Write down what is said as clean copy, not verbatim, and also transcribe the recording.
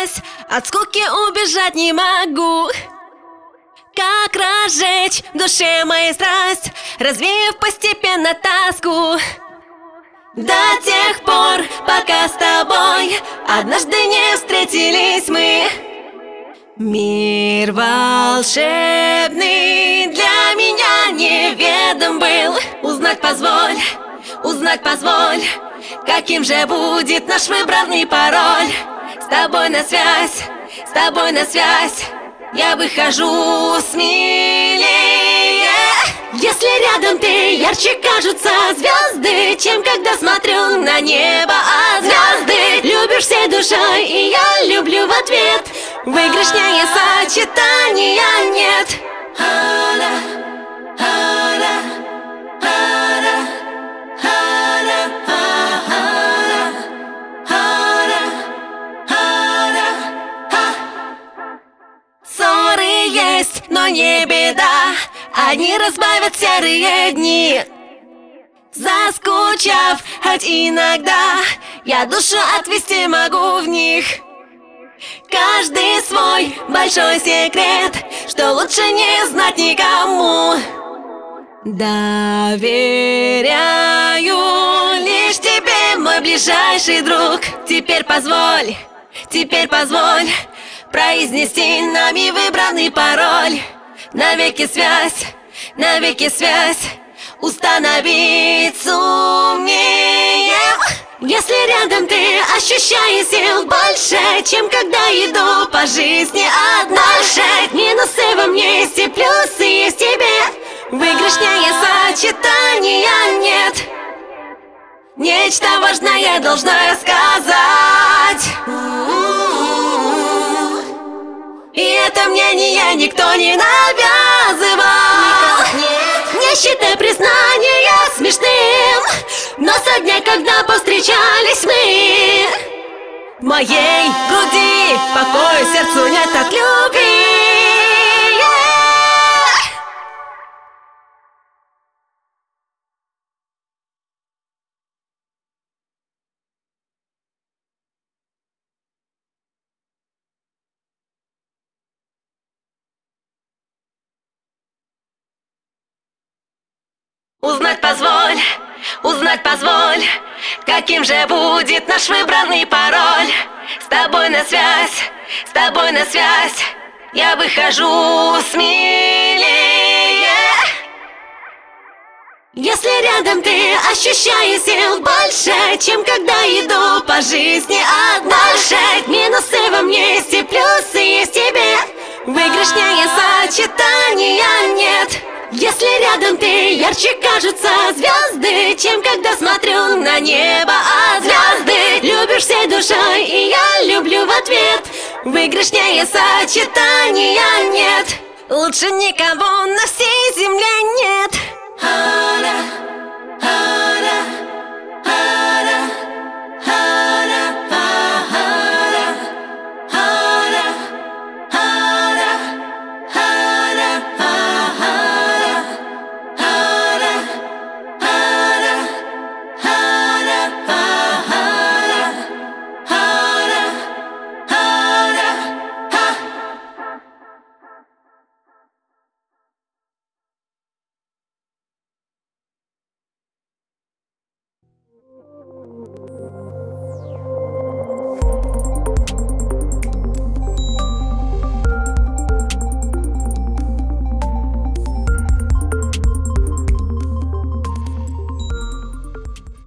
сорвалась, от скуки убежать не могу. Как разжечь в душе моей страсть, развеяв постепенно тоску. До тех пор, пока с тобой однажды не встретились мы. Мир волшебный для меня неведом был. Узнать позволь, каким же будет наш выбранный пароль. С тобой на связь, я выхожу смелее. Если рядом ты, ярче кажутся звезды, чем когда смотрю на небо от звезды. Любишь всей душой, и я люблю в ответ. Выигрышнее сочетания нет. Ссоры есть, но не беда, они разбавят серые дни. Заскучав, хоть иногда, я душу отвести могу в них. Каждый свой большой секрет, что лучше не знать никому. Доверяю лишь тебе, мой ближайший друг. Теперь позволь произнести нами выбранный пароль. Навеки связь установить сумеем. Если рядом ты, ощущаю сил больше, чем когда иду по жизни одна. Минусы во мне есть и плюсы есть в тебе. Выигрышнее сочетания нет. Нечто важное должна сказать. И это мнение никто не навязывал. Не считай признания смешным, но со дня, когда повстречались мы, в моей груди покоя сердцу нет от любви. Узнать позволь, каким же будет наш выбранный пароль. С тобой на связь, я выхожу смелее. Если рядом ты, ощущаю сил больше, чем когда иду по жизни одна. Минусы во мне есть и плюсы есть в тебе. Выигрышнее сочетания нет. Если рядом ты, ярче кажутся звезды, чем когда смотрю на небо от звезды. Любишь всей душой, и я люблю в ответ. Выигрышнее сочетания нет. Лучше никого на всей земле нет.